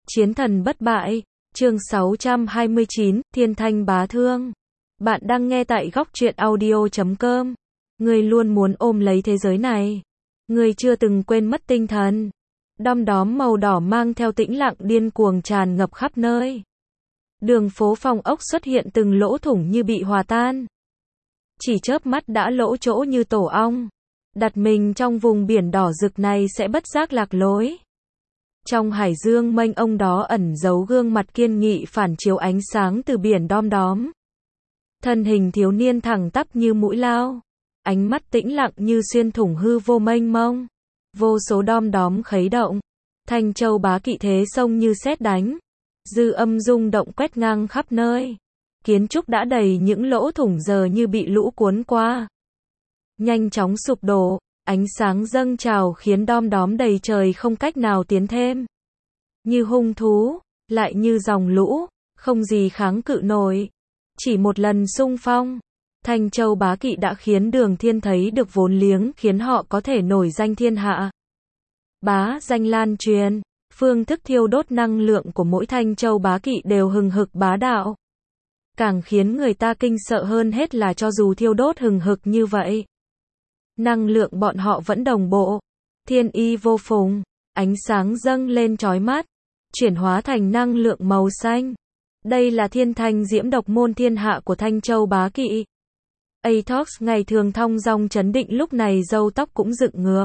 Chiến thần bất bại, chương 629, Thiên Thanh Bá Thương. Bạn đang nghe tại góc truyện audio.com. Ngươi luôn muốn ôm lấy thế giới này. Ngươi chưa từng quên mất tinh thần. Đom đóm màu đỏ mang theo tĩnh lặng điên cuồng tràn ngập khắp nơi. Đường phố phòng ốc xuất hiện từng lỗ thủng như bị hòa tan. Chỉ chớp mắt đã lỗ chỗ như tổ ong. Đặt mình trong vùng biển đỏ rực này sẽ bất giác lạc lối. Trong hải dương mênh mông đó ẩn giấu gương mặt kiên nghị phản chiếu ánh sáng từ biển đom đóm. Thân hình thiếu niên thẳng tắp như mũi lao, ánh mắt tĩnh lặng như xuyên thủng hư vô mênh mông. Vô số đom đóm khuấy động, Thanh Châu Bá Kỵ thế sông như sét đánh, dư âm rung động quét ngang khắp nơi. Kiến trúc đã đầy những lỗ thủng giờ như bị lũ cuốn qua, nhanh chóng sụp đổ. Ánh sáng dâng trào khiến đom đóm đầy trời không cách nào tiến thêm. Như hung thú, lại như dòng lũ, không gì kháng cự nổi. Chỉ một lần xung phong, Thanh Châu Bá Kỵ đã khiến Đường Thiên thấy được vốn liếng khiến họ có thể nổi danh thiên hạ. Bá danh lan truyền, phương thức thiêu đốt năng lượng của mỗi Thanh Châu Bá Kỵ đều hừng hực bá đạo. Càng khiến người ta kinh sợ hơn hết là cho dù thiêu đốt hừng hực như vậy, năng lượng bọn họ vẫn đồng bộ, thiên y vô phùng, ánh sáng dâng lên chói mắt, chuyển hóa thành năng lượng màu xanh. Đây là thiên thanh diễm độc môn thiên hạ của Thanh Châu Bá Kỵ. Atox ngày thường thong dong trấn định lúc này râu tóc cũng dựng ngược.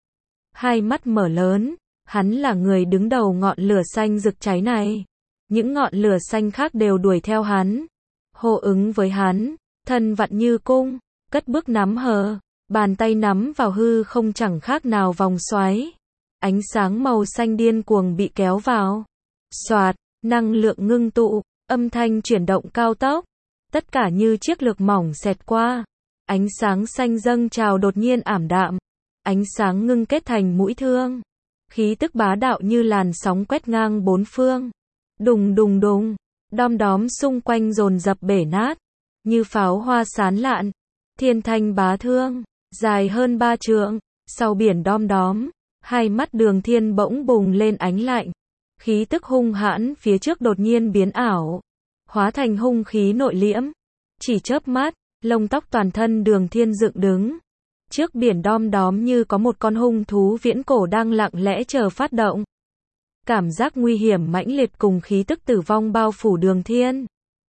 Hai mắt mở lớn, hắn là người đứng đầu ngọn lửa xanh rực cháy này. Những ngọn lửa xanh khác đều đuổi theo hắn, hô ứng với hắn, thân vặn như cung, cất bước nắm hờ. Bàn tay nắm vào hư không chẳng khác nào vòng xoáy. Ánh sáng màu xanh điên cuồng bị kéo vào. Xoạt, năng lượng ngưng tụ, âm thanh chuyển động cao tốc. Tất cả như chiếc lược mỏng xẹt qua. Ánh sáng xanh dâng trào đột nhiên ảm đạm. Ánh sáng ngưng kết thành mũi thương. Khí tức bá đạo như làn sóng quét ngang bốn phương. Đùng đùng đùng, đom đóm xung quanh dồn dập bể nát. Như pháo hoa sán lạn. Thiên Thanh Bá Thương, dài hơn 3 trượng, sau biển đom đóm, hai mắt Đường Thiên bỗng bùng lên ánh lạnh. Khí tức hung hãn phía trước đột nhiên biến ảo, hóa thành hung khí nội liễm. Chỉ chớp mắt, lông tóc toàn thân Đường Thiên dựng đứng. Trước biển đom đóm như có một con hung thú viễn cổ đang lặng lẽ chờ phát động. Cảm giác nguy hiểm mãnh liệt cùng khí tức tử vong bao phủ Đường Thiên.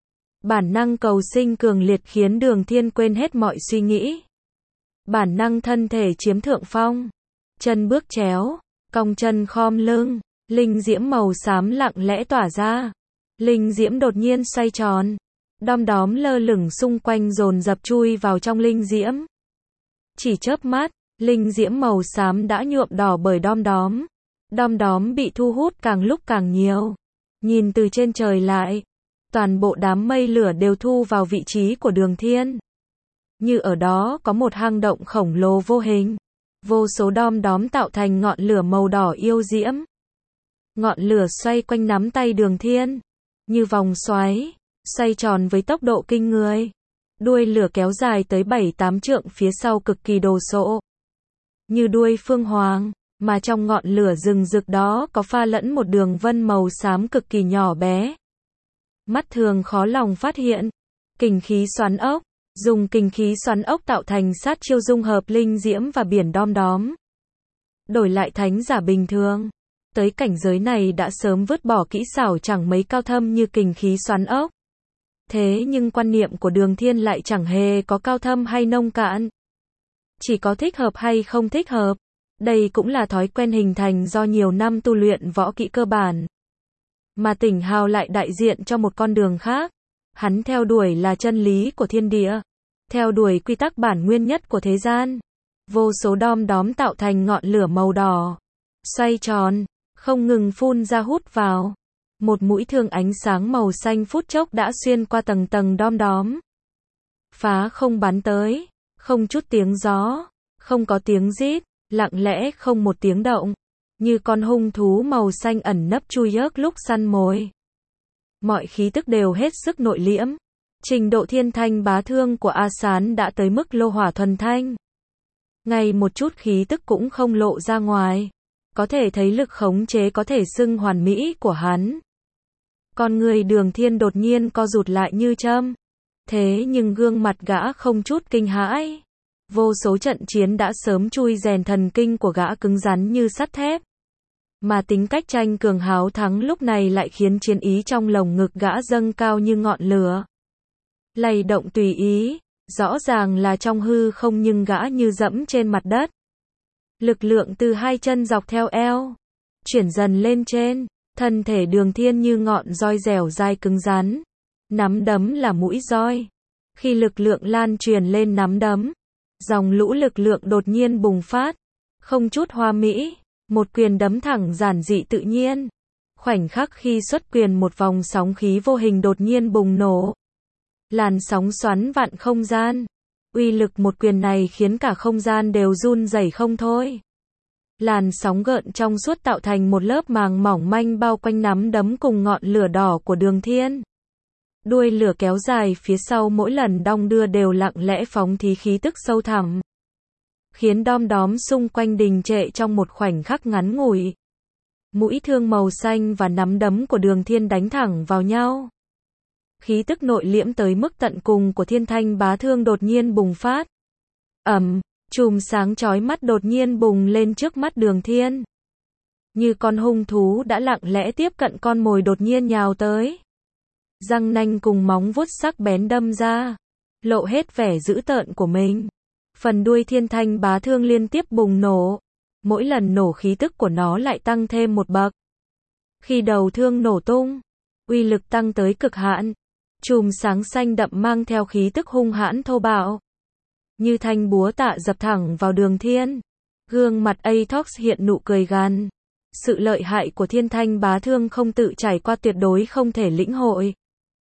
Bản năng cầu sinh cường liệt khiến Đường Thiên quên hết mọi suy nghĩ. Bản năng thân thể chiếm thượng phong. Chân bước chéo, cong chân khom lưng, linh diễm màu xám lặng lẽ tỏa ra. Linh diễm đột nhiên xoay tròn. Đom đóm lơ lửng xung quanh dồn dập chui vào trong linh diễm. Chỉ chớp mắt, linh diễm màu xám đã nhuộm đỏ bởi đom đóm. Đom đóm bị thu hút càng lúc càng nhiều. Nhìn từ trên trời lại, toàn bộ đám mây lửa đều thu vào vị trí của Đường Thiên. Như ở đó có một hang động khổng lồ vô hình. Vô số đom đóm tạo thành ngọn lửa màu đỏ yêu diễm. Ngọn lửa xoay quanh nắm tay Đường Thiên. Như vòng xoáy, xoay tròn với tốc độ kinh người. Đuôi lửa kéo dài tới 7-8 trượng phía sau cực kỳ đồ sộ. Như đuôi phương hoàng, mà trong ngọn lửa rừng rực đó có pha lẫn một đường vân màu xám cực kỳ nhỏ bé. Mắt thường khó lòng phát hiện. Kình khí xoắn ốc. Dùng kình khí xoắn ốc tạo thành sát chiêu dung hợp linh diễm và biển đom đóm. Đổi lại thánh giả bình thường, tới cảnh giới này đã sớm vứt bỏ kỹ xảo chẳng mấy cao thâm như kình khí xoắn ốc. Thế nhưng quan niệm của Đường Thiên lại chẳng hề có cao thâm hay nông cạn. Chỉ có thích hợp hay không thích hợp. Đây cũng là thói quen hình thành do nhiều năm tu luyện võ kỹ cơ bản. Mà Tỉnh Hào lại đại diện cho một con đường khác. Hắn theo đuổi là chân lý của thiên địa, theo đuổi quy tắc bản nguyên nhất của thế gian. Vô số đom đóm tạo thành ngọn lửa màu đỏ, xoay tròn, không ngừng phun ra hút vào. Một mũi thương ánh sáng màu xanh phút chốc đã xuyên qua tầng tầng đom đóm. Phá không bắn tới, không chút tiếng gió, không có tiếng rít, lặng lẽ không một tiếng động. Như con hung thú màu xanh ẩn nấp chui ớt lúc săn mồi. Mọi khí tức đều hết sức nội liễm. Trình độ Thiên Thanh Bá Thương của A Sán đã tới mức lô hỏa thuần thanh. Ngay một chút khí tức cũng không lộ ra ngoài. có thể thấy lực khống chế có thể xưng hoàn mỹ của hắn. Con người Đường Thiên đột nhiên co rụt lại như châm. Thế nhưng gương mặt gã không chút kinh hãi. Vô số trận chiến đã sớm chui rèn thần kinh của gã cứng rắn như sắt thép. Mà tính cách tranh cường háo thắng lúc này lại khiến chiến ý trong lồng ngực gã dâng cao như ngọn lửa. Lay động tùy ý, rõ ràng là trong hư không nhưng gã như dẫm trên mặt đất. Lực lượng từ hai chân dọc theo eo, chuyển dần lên trên, thân thể Đường Thiên như ngọn roi dẻo dai cứng rắn. Nắm đấm là mũi roi. Khi lực lượng lan truyền lên nắm đấm, dòng lũ lực lượng đột nhiên bùng phát, không chút hoa mỹ, một quyền đấm thẳng giản dị tự nhiên. Khoảnh khắc khi xuất quyền một vòng sóng khí vô hình đột nhiên bùng nổ. Làn sóng xoắn vặn không gian. Uy lực một quyền này khiến cả không gian đều run rẩy không thôi. Làn sóng gợn trong suốt tạo thành một lớp màng mỏng manh bao quanh nắm đấm cùng ngọn lửa đỏ của Đường Thiên. Đuôi lửa kéo dài phía sau mỗi lần đong đưa đều lặng lẽ phóng thí khí tức sâu thẳm, khiến đom đóm xung quanh đình trệ trong một khoảnh khắc ngắn ngủi. Mũi thương màu xanh và nắm đấm của Đường Thiên đánh thẳng vào nhau. Khí tức nội liễm tới mức tận cùng của Thiên Thanh Bá Thương đột nhiên bùng phát. Chùm sáng chói mắt đột nhiên bùng lên trước mắt Đường Thiên. Như con hung thú đã lặng lẽ tiếp cận con mồi đột nhiên nhào tới. Răng nanh cùng móng vuốt sắc bén đâm ra, lộ hết vẻ dữ tợn của mình. Phần đuôi Thiên Thanh Bá Thương liên tiếp bùng nổ. Mỗi lần nổ khí tức của nó lại tăng thêm một bậc. Khi đầu thương nổ tung, uy lực tăng tới cực hạn. Chùm sáng xanh đậm mang theo khí tức hung hãn thô bạo. Như thanh búa tạ dập thẳng vào Đường Thiên. Gương mặt Atox hiện nụ cười gằn. Sự lợi hại của Thiên Thanh Bá Thương không tự trải qua tuyệt đối không thể lĩnh hội.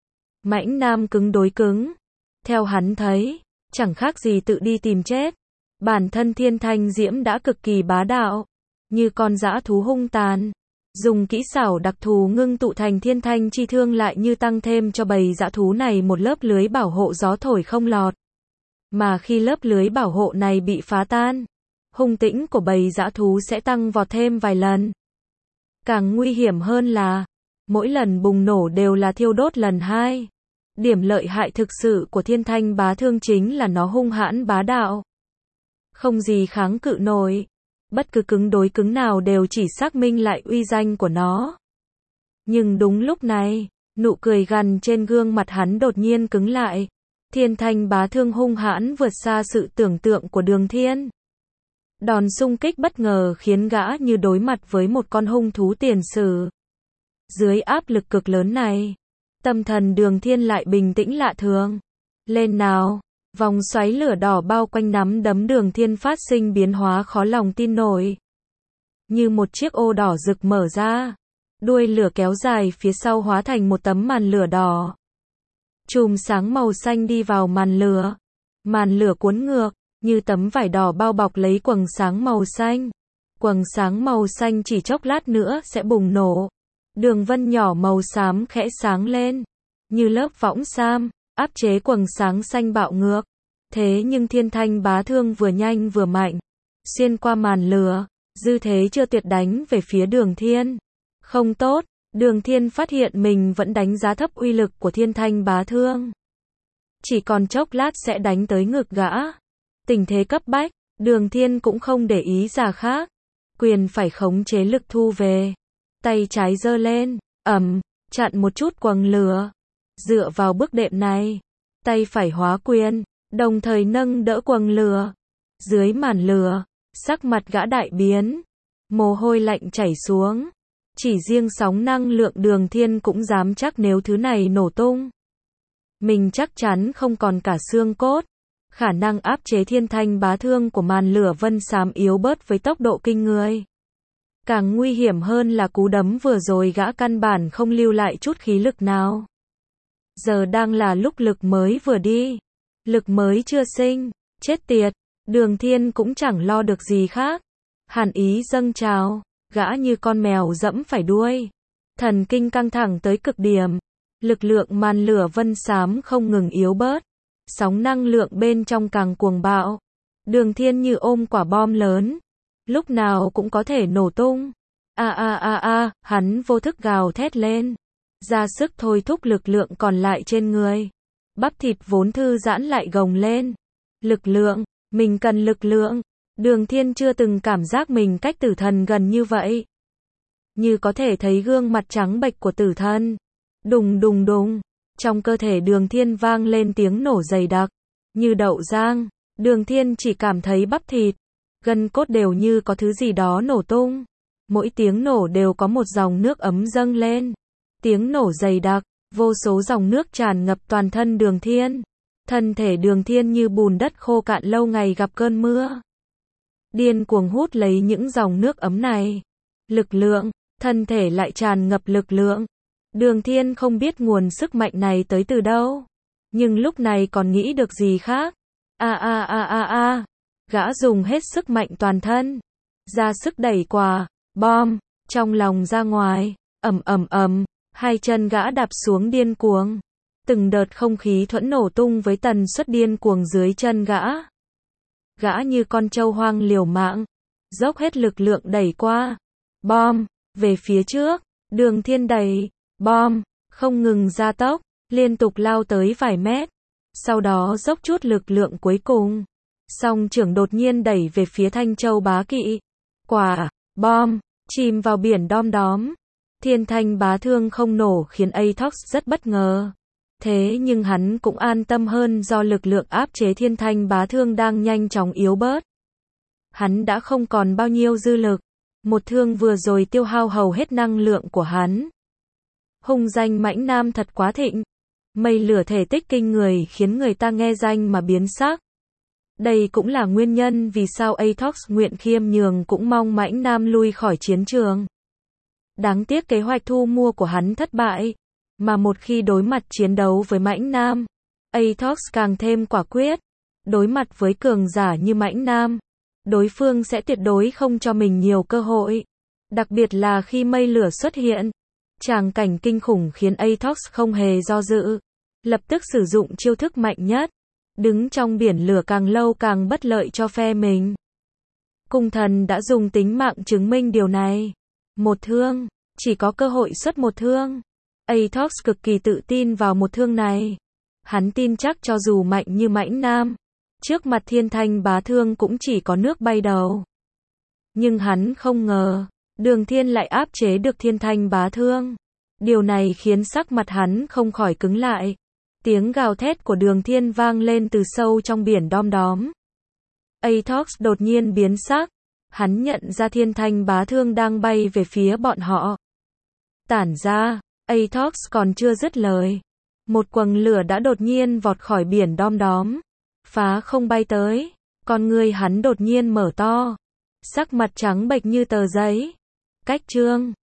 Mãnh nam cứng đối cứng. Theo hắn thấy, chẳng khác gì tự đi tìm chết. Bản thân Thiên Thanh Diễm đã cực kỳ bá đạo, như con dã thú hung tàn. Dùng kỹ xảo đặc thù ngưng tụ thành Thiên Thanh chi thương lại như tăng thêm cho bầy dã thú này một lớp lưới bảo hộ gió thổi không lọt. Mà khi lớp lưới bảo hộ này bị phá tan, hung tĩnh của bầy dã thú sẽ tăng vọt thêm vài lần. Càng nguy hiểm hơn là, mỗi lần bùng nổ đều là thiêu đốt lần hai. Điểm lợi hại thực sự của Thiên Thanh Bá Thương chính là nó hung hãn bá đạo. Không gì kháng cự nổi. Bất cứ cứng đối cứng nào đều chỉ xác minh lại uy danh của nó. Nhưng đúng lúc này, nụ cười gằn trên gương mặt hắn đột nhiên cứng lại. Thiên Thanh Bá Thương hung hãn vượt xa sự tưởng tượng của Đường Thiên. Đòn xung kích bất ngờ khiến gã như đối mặt với một con hung thú tiền sử. Dưới áp lực cực lớn này, tâm thần Đường Thiên lại bình tĩnh lạ thường. Lên nào! Vòng xoáy lửa đỏ bao quanh nắm đấm Đường Thiên phát sinh biến hóa khó lòng tin nổi. Như một chiếc ô đỏ rực mở ra. Đuôi lửa kéo dài phía sau hóa thành một tấm màn lửa đỏ. Chùm sáng màu xanh đi vào màn lửa. Màn lửa cuốn ngược, như tấm vải đỏ bao bọc lấy quầng sáng màu xanh. Quầng sáng màu xanh chỉ chốc lát nữa sẽ bùng nổ. Đường vân nhỏ màu xám khẽ sáng lên, như lớp võng sam, áp chế quầng sáng xanh bạo ngược. Thế nhưng Thiên Thanh Bá Thương vừa nhanh vừa mạnh, xuyên qua màn lửa, dư thế chưa tuyệt đánh về phía Đường Thiên. Không tốt, Đường Thiên phát hiện mình vẫn đánh giá thấp uy lực của Thiên Thanh Bá Thương. Chỉ còn chốc lát sẽ đánh tới ngực gã. Tình thế cấp bách, Đường Thiên cũng không để ý ra khác. Quyền phải khống chế lực thu về. Tay trái giơ lên, chặn một chút quầng lửa. Dựa vào bước đệm này, tay phải hóa quyền, đồng thời nâng đỡ quầng lửa. Dưới màn lửa, sắc mặt gã đại biến. Mồ hôi lạnh chảy xuống. Chỉ riêng sóng năng lượng Đường Thiên cũng dám chắc nếu thứ này nổ tung, mình chắc chắn không còn cả xương cốt. Khả năng áp chế Thiên Thanh Bá Thương của màn lửa vân xám yếu bớt với tốc độ kinh người. Càng nguy hiểm hơn là cú đấm vừa rồi gã căn bản không lưu lại chút khí lực nào. Giờ đang là lúc lực mới vừa đi. Lực mới chưa sinh. Chết tiệt. Đường Thiên cũng chẳng lo được gì khác. Hàn ý dâng trào. Gã như con mèo dẫm phải đuôi. Thần kinh căng thẳng tới cực điểm. Lực lượng màn lửa vân xám không ngừng yếu bớt. Sóng năng lượng bên trong càng cuồng bạo. Đường Thiên như ôm quả bom lớn. lúc nào cũng có thể nổ tung. Hắn vô thức gào thét lên, ra sức thôi thúc lực lượng còn lại trên người. Bắp thịt vốn thư giãn lại gồng lên. Lực lượng, mình cần lực lượng. Đường Thiên chưa từng cảm giác mình cách tử thần gần như vậy. Như có thể thấy gương mặt trắng bệch của tử thần. Đùng đùng đùng, trong cơ thể Đường Thiên vang lên tiếng nổ dày đặc, như đậu rang. Đường Thiên chỉ cảm thấy bắp thịt, gân cốt đều như có thứ gì đó nổ tung. Mỗi tiếng nổ đều có một dòng nước ấm dâng lên. Tiếng nổ dày đặc, vô số dòng nước tràn ngập toàn thân Đường Thiên. Thân thể Đường Thiên như bùn đất khô cạn lâu ngày gặp cơn mưa. Điên cuồng hút lấy những dòng nước ấm này. Lực lượng, thân thể lại tràn ngập lực lượng. Đường Thiên không biết nguồn sức mạnh này tới từ đâu. Nhưng lúc này còn nghĩ được gì khác. Gã dùng hết sức mạnh toàn thân. Ra sức đẩy quả bom trong lòng ra ngoài. Hai chân gã đạp xuống điên cuồng. Từng đợt không khí thuẫn nổ tung với tần suất điên cuồng dưới chân gã. Gã như con trâu hoang liều mạng, dốc hết lực lượng đẩy qua bom về phía trước. Đường Thiên đẩy bom, không ngừng gia tốc, liên tục lao tới vài mét. Sau đó dốc chút lực lượng cuối cùng. Song trưởng đột nhiên đẩy về phía Thanh Châu Bá Kỵ. Quả bom chìm vào biển đom đóm. Thiên Thanh Bá Thương không nổ khiến Atox rất bất ngờ. Thế nhưng hắn cũng an tâm hơn do lực lượng áp chế Thiên Thanh Bá Thương đang nhanh chóng yếu bớt. Hắn đã không còn bao nhiêu dư lực. Một thương vừa rồi tiêu hao hầu hết năng lượng của hắn. Hung danh mãnh nam thật quá thịnh. Mây lửa thể tích kinh người khiến người ta nghe danh mà biến sắc. Đây cũng là nguyên nhân vì sao Atox nguyện khiêm nhường cũng mong mãnh nam lui khỏi chiến trường. Đáng tiếc kế hoạch thu mua của hắn thất bại. Mà một khi đối mặt chiến đấu với mãnh nam, Atox càng thêm quả quyết. Đối mặt với cường giả như mãnh nam, đối phương sẽ tuyệt đối không cho mình nhiều cơ hội. Đặc biệt là khi mây lửa xuất hiện. Tràng cảnh kinh khủng khiến Atox không hề do dự. Lập tức sử dụng chiêu thức mạnh nhất. Đứng trong biển lửa càng lâu càng bất lợi cho phe mình. Cung thần đã dùng tính mạng chứng minh điều này. Một thương, chỉ có cơ hội xuất một thương. Atox cực kỳ tự tin vào một thương này. Hắn tin chắc cho dù mạnh như mãnh nam, trước mặt Thiên Thanh Bá Thương cũng chỉ có nước bay đầu. Nhưng hắn không ngờ, Đường Thiên lại áp chế được Thiên Thanh Bá Thương. Điều này khiến sắc mặt hắn không khỏi cứng lại. Tiếng gào thét của Đường Thiên vang lên từ sâu trong biển đom đóm. Atox đột nhiên biến sắc. Hắn nhận ra Thiên Thanh Bá Thương đang bay về phía bọn họ. Tản ra, Atox còn chưa dứt lời. Một quầng lửa đã đột nhiên vọt khỏi biển đom đóm. Phá không bay tới. Con người hắn đột nhiên mở to. Sắc mặt trắng bệch như tờ giấy. Cách chương